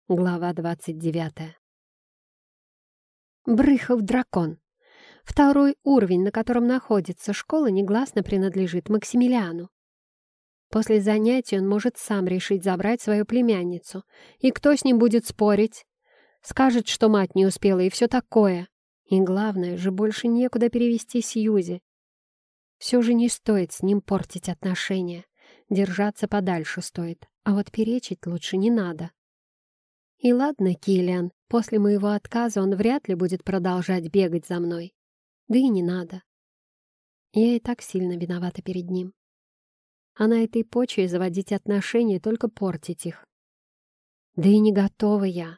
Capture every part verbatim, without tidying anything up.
Глава двадцать девятая. Брыхов дракон. Второй уровень, на котором находится школа, негласно принадлежит Максимилиану. После занятий он может сам решить забрать свою племянницу. И кто с ним будет спорить? Скажет, что мать не успела и все такое. И главное же, больше некуда перевести Сьюзи. Все же не стоит с ним портить отношения. Держаться подальше стоит, а вот перечить лучше не надо. И ладно, Киллиан, после моего отказа он вряд ли будет продолжать бегать за мной. Да и не надо. Я и так сильно виновата перед ним. А на этой почве заводить отношения, только портить их. Да и не готова я.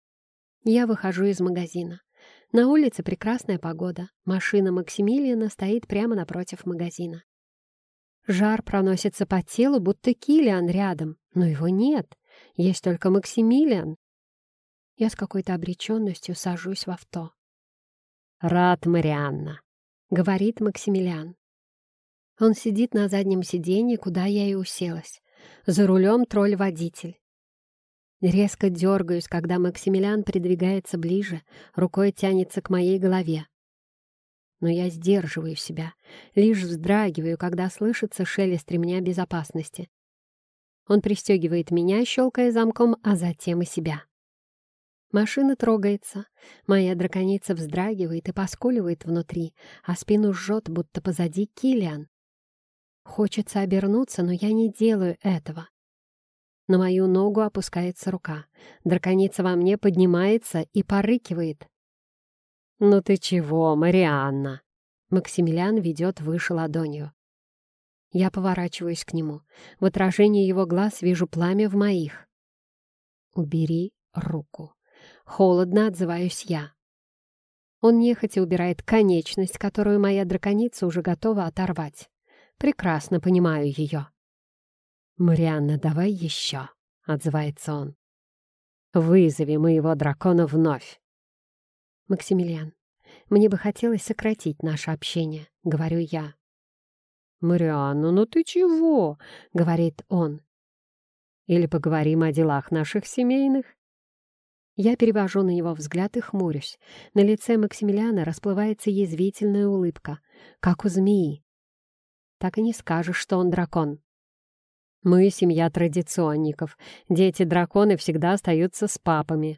Я выхожу из магазина. На улице прекрасная погода. Машина Максимилиана стоит прямо напротив магазина. Жар проносится по телу, будто Киллиан рядом, но его нет. Есть только Максимилиан. Я с какой-то обреченностью сажусь в авто. «Рад, Марианна», — говорит Максимилиан. Он сидит на заднем сиденье, куда я и уселась. За рулем тролль-водитель. Резко дергаюсь, когда Максимилиан придвигается ближе, рукой тянется к моей голове. Но я сдерживаю себя, лишь вздрагиваю, когда слышится шелест ремня безопасности. Он пристегивает меня, щелкая замком, а затем и себя. Машина трогается. Моя драконица вздрагивает и поскуливает внутри, а спину жжет, будто позади Киллиан. Хочется обернуться, но я не делаю этого. На мою ногу опускается рука. Драконица во мне поднимается и порыкивает. «Ну ты чего, Марианна?» Максимилиан ведет выше ладонью. Я поворачиваюсь к нему. В отражении его глаз вижу пламя в моих. «Убери руку». Холодно отзываюсь я. Он нехотя убирает конечность, которую моя драконица уже готова оторвать. Прекрасно понимаю ее. «Марианна, давай еще», — отзывается он. «Вызови моего дракона вновь». «Максимилиан, мне бы хотелось сократить наше общение», — говорю я. «Марианна, ну ты чего?» — говорит он. «Или поговорим о делах наших семейных?» Я перевожу на него взгляд и хмурюсь. На лице Максимилиана расплывается язвительная улыбка, как у змеи. Так и не скажешь, что он дракон. Мы семья традиционников. Дети-драконы всегда остаются с папами.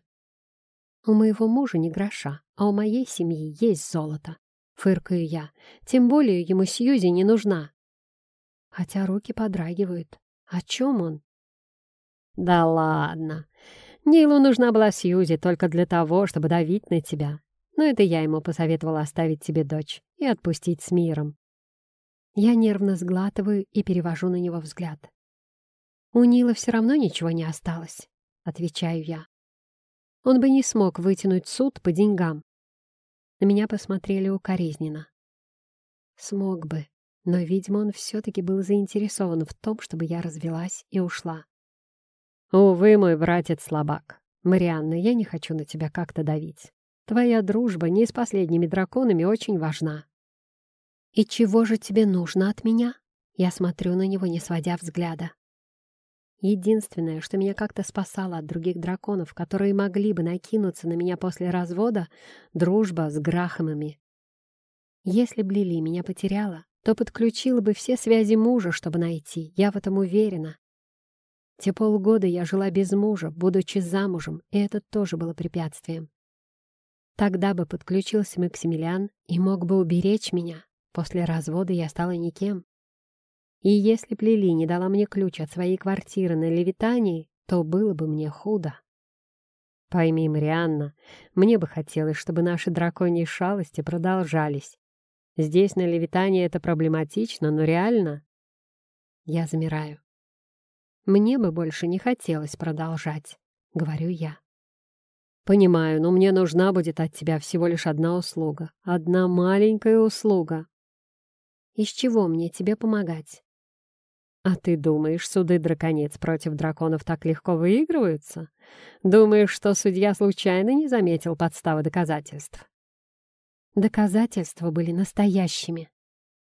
У моего мужа не гроша, а у моей семьи есть золото. Фыркаю я. Тем более ему Сьюзи не нужна. Хотя руки подрагивают. О чем он? Да ладно. Нилу нужна была Сьюзи только для того, чтобы давить на тебя. Но это я ему посоветовала оставить тебе дочь и отпустить с миром. Я нервно сглатываю и перевожу на него взгляд. «У Нила все равно ничего не осталось», — отвечаю я. Он бы не смог вытянуть суд по деньгам. На меня посмотрели укоризненно. Смог бы, но, видимо, он все-таки был заинтересован в том, чтобы я развелась и ушла. «Увы, мой братец слабак. Марианна, я не хочу на тебя как-то давить. Твоя дружба не с последними драконами очень важна». «И чего же тебе нужно от меня?» Я смотрю на него, не сводя взгляда. Единственное, что меня как-то спасало от других драконов, которые могли бы накинуться на меня после развода, дружба с Грахамами. Если б Лили меня потеряла, то подключила бы все связи мужа, чтобы найти, я в этом уверена. Те полгода я жила без мужа, будучи замужем, и это тоже было препятствием. Тогда бы подключился Максимилиан и мог бы уберечь меня. После развода я стала никем. И если б Лили не дала мне ключ от своей квартиры на Левитании, то было бы мне худо. Пойми, Марианна, мне бы хотелось, чтобы наши драконьи шалости продолжались. Здесь, на Левитании, это проблематично, но реально... Я замираю. Мне бы больше не хотелось продолжать, говорю я. Понимаю, но мне нужна будет от тебя всего лишь одна услуга. Одна маленькая услуга. Из чего мне тебе помогать? А ты думаешь, суды драконец против драконов так легко выигрываются? Думаешь, что судья случайно не заметил подставы доказательств? Доказательства были настоящими.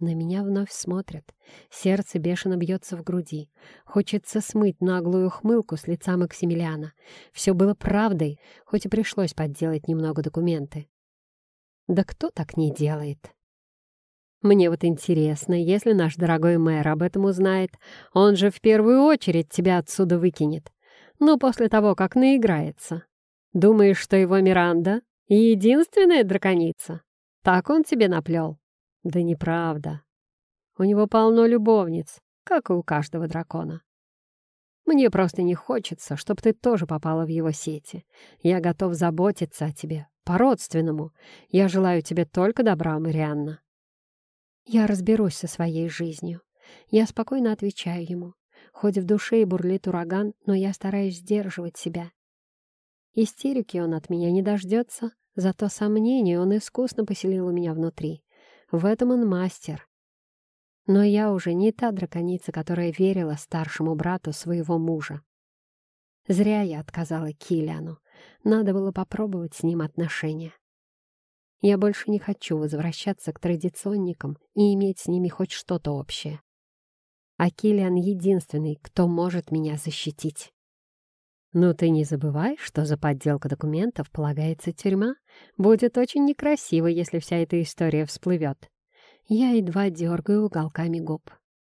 На меня вновь смотрят. Сердце бешено бьется в груди. Хочется смыть наглую ухмылку с лица Максимилиана. Все было правдой, хоть и пришлось подделать немного документы. Да кто так не делает? Мне вот интересно, если наш дорогой мэр об этом узнает, он же в первую очередь тебя отсюда выкинет. Ну, после того, как наиграется. Думаешь, что его Миранда — единственная драконица? Так он тебе наплел? Да неправда. У него полно любовниц, как и у каждого дракона. Мне просто не хочется, чтобы ты тоже попала в его сети. Я готов заботиться о тебе, по-родственному. Я желаю тебе только добра, Марианна. Я разберусь со своей жизнью. Я спокойно отвечаю ему. Хоть в душе и бурлит ураган, но я стараюсь сдерживать себя. Истерики он от меня не дождется, зато сомнения он искусно поселил у меня внутри. В этом он мастер. Но я уже не та драконица, которая верила старшему брату своего мужа. Зря я отказала Киллиану. Надо было попробовать с ним отношения. Я больше не хочу возвращаться к традиционникам и иметь с ними хоть что-то общее. А Киллиан единственный, кто может меня защитить. Но ты не забывай, что за подделку документов полагается тюрьма. Будет очень некрасиво, если вся эта история всплывет. Я едва дергаю уголками губ.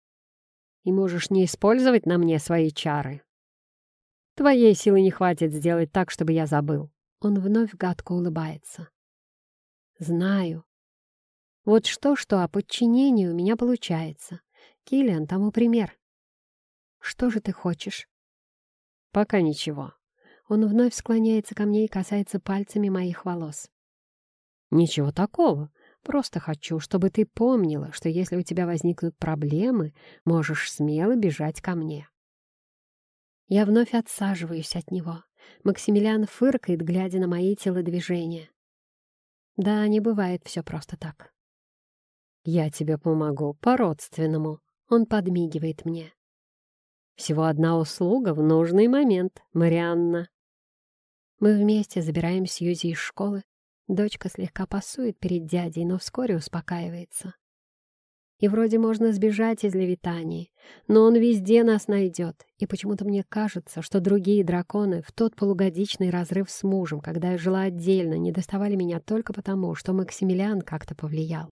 И можешь не использовать на мне свои чары. Твоей силы не хватит сделать так, чтобы я забыл. Он вновь гадко улыбается. Знаю. Вот что-что, а подчинение у меня получается. Киллиан тому пример. Что же ты хочешь? Пока ничего. Он вновь склоняется ко мне и касается пальцами моих волос. Ничего такого. Просто хочу, чтобы ты помнила, что если у тебя возникнут проблемы, можешь смело бежать ко мне. Я вновь отсаживаюсь от него. Максимилиан фыркает, глядя на мои телодвижения. Да, не бывает все просто так. Я тебе помогу по-родственному. Он подмигивает мне. Всего одна услуга в нужный момент, Марианна. Мы вместе забираем Сьюзи из школы. Дочка слегка пасует перед дядей, но вскоре успокаивается. И вроде можно сбежать из Левитании, но он везде нас найдет. И почему-то мне кажется, что другие драконы в тот полугодичный разрыв с мужем, когда я жила отдельно, не доставали меня только потому, что Максимилиан как-то повлиял.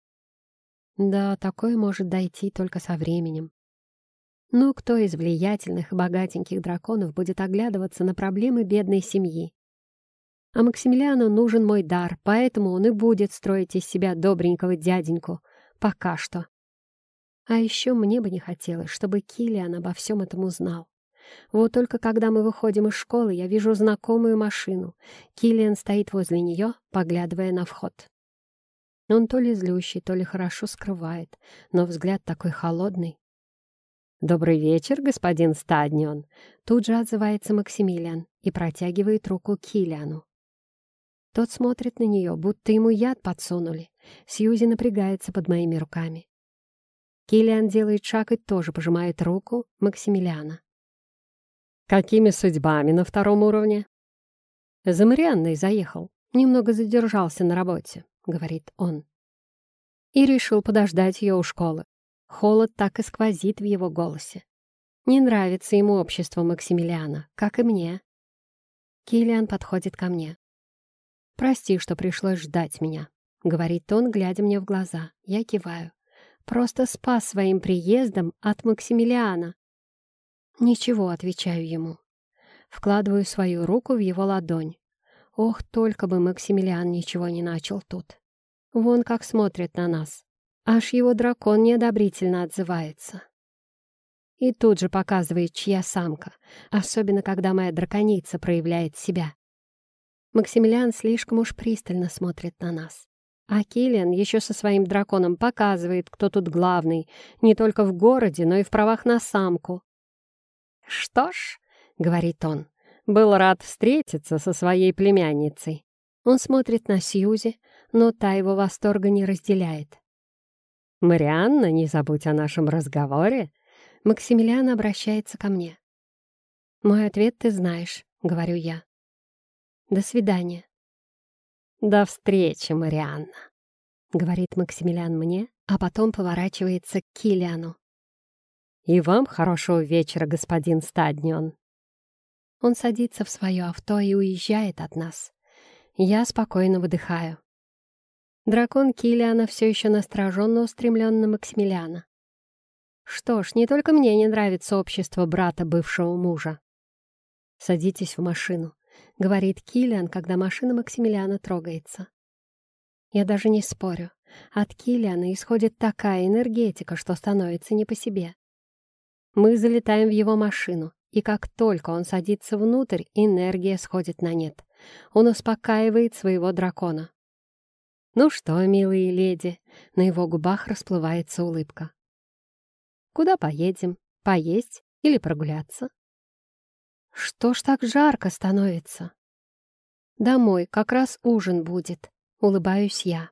Да, такое может дойти только со временем. Ну, кто из влиятельных и богатеньких драконов будет оглядываться на проблемы бедной семьи? А Максимилиану нужен мой дар, поэтому он и будет строить из себя добренького дяденьку. Пока что. А еще мне бы не хотелось, чтобы Киллиан обо всем этом узнал. Вот только когда мы выходим из школы, я вижу знакомую машину. Киллиан стоит возле нее, поглядывая на вход. Он то ли злющий, то ли хорошо скрывает, но взгляд такой холодный. «Добрый вечер, господин Стаднион!» Тут же отзывается Максимилиан и протягивает руку Киллиану. Тот смотрит на нее, будто ему яд подсунули. Сьюзи напрягается под моими руками. Киллиан делает шаг и тоже пожимает руку Максимилиана. «Какими судьбами на втором уровне?» «За Марианной заехал. Немного задержался на работе», — говорит он. И решил подождать ее у школы. Холод так и сквозит в его голосе. Не нравится ему общество Максимилиана, как и мне. Киллиан подходит ко мне. «Прости, что пришлось ждать меня», — говорит он, глядя мне в глаза. Я киваю. «Просто спас своим приездом от Максимилиана». «Ничего», — отвечаю ему. Вкладываю свою руку в его ладонь. Ох, только бы Максимилиан ничего не начал тут. Вон как смотрит на нас. Аж его дракон неодобрительно отзывается. И тут же показывает, чья самка, особенно когда моя драконица проявляет себя. Максимилиан слишком уж пристально смотрит на нас. А Киллиан еще со своим драконом показывает, кто тут главный, не только в городе, но и в правах на самку. «Что ж», — говорит он, — «был рад встретиться со своей племянницей». Он смотрит на Сьюзи, но та его восторга не разделяет. «Марианна, не забудь о нашем разговоре». Максимилиан обращается ко мне. «Мой ответ ты знаешь», — говорю я. «До свидания». «До встречи, Марианна», — говорит Максимилиан мне а потом поворачивается к Киллиану. «И вам хорошего вечера, господин Стаднион». Он садится в свое авто и уезжает от нас. Я спокойно выдыхаю. Дракон Киллиана все еще настороженно устремлен на Максимилиана. Что ж, не только мне не нравится общество брата бывшего мужа. «Садитесь в машину», — говорит Киллиан, когда машина Максимилиана трогается. Я даже не спорю. От Киллиана исходит такая энергетика, что становится не по себе. Мы залетаем в его машину, и как только он садится внутрь, энергия сходит на нет. Он успокаивает своего дракона. «Ну что, милые леди?» На его губах расплывается улыбка. «Куда поедем? Поесть или прогуляться?» «Что ж так жарко становится?» «Домой, как раз ужин будет», — улыбаюсь я.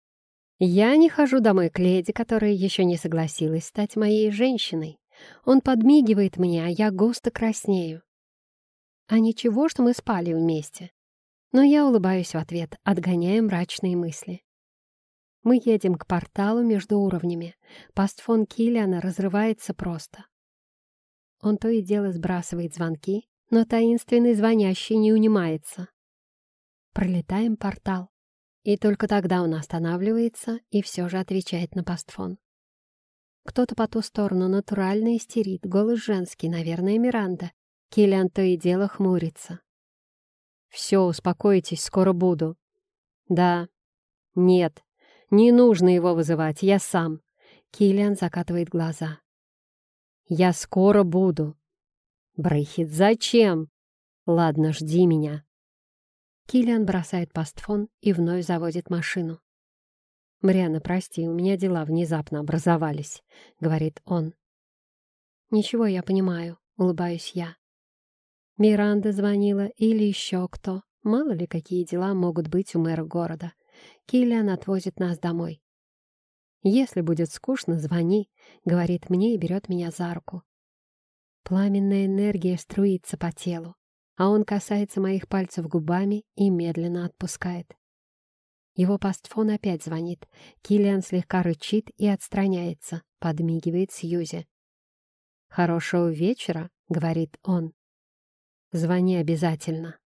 Я не хожу домой к леди, которая еще не согласилась стать моей женщиной. Он подмигивает мне, а я густо краснею. А ничего, что мы спали вместе. Но я улыбаюсь в ответ, отгоняя мрачные мысли. Мы едем к порталу между уровнями. Пастфон Киллиана разрывается просто. Он то и дело сбрасывает звонки, но таинственный звонящий не унимается. Пролетаем портал. И только тогда он останавливается и все же отвечает на пастфон. Кто-то по ту сторону натурально истерит, голос женский, наверное, Миранда. Киллиан то и дело хмурится. «Все, успокойтесь, скоро буду». «Да». «Нет, не нужно его вызывать, я сам». Киллиан закатывает глаза. «Я скоро буду». «Брейхит, зачем?» «Ладно, жди меня». Киллиан бросает пастфон и вновь заводит машину. «Марианна, прости, у меня дела внезапно образовались», — говорит он. «Ничего, я понимаю», — улыбаюсь я. Миранда звонила или еще кто. Мало ли, какие дела могут быть у мэра города. Киллиан отвозит нас домой. «Если будет скучно, звони», — говорит мне и берет меня за руку. Пламенная энергия струится по телу, а он касается моих пальцев губами и медленно отпускает. Его пастфон опять звонит. Киллиан слегка рычит и отстраняется, подмигивает Сьюзи. «Хорошего вечера», — говорит он. «Звони обязательно».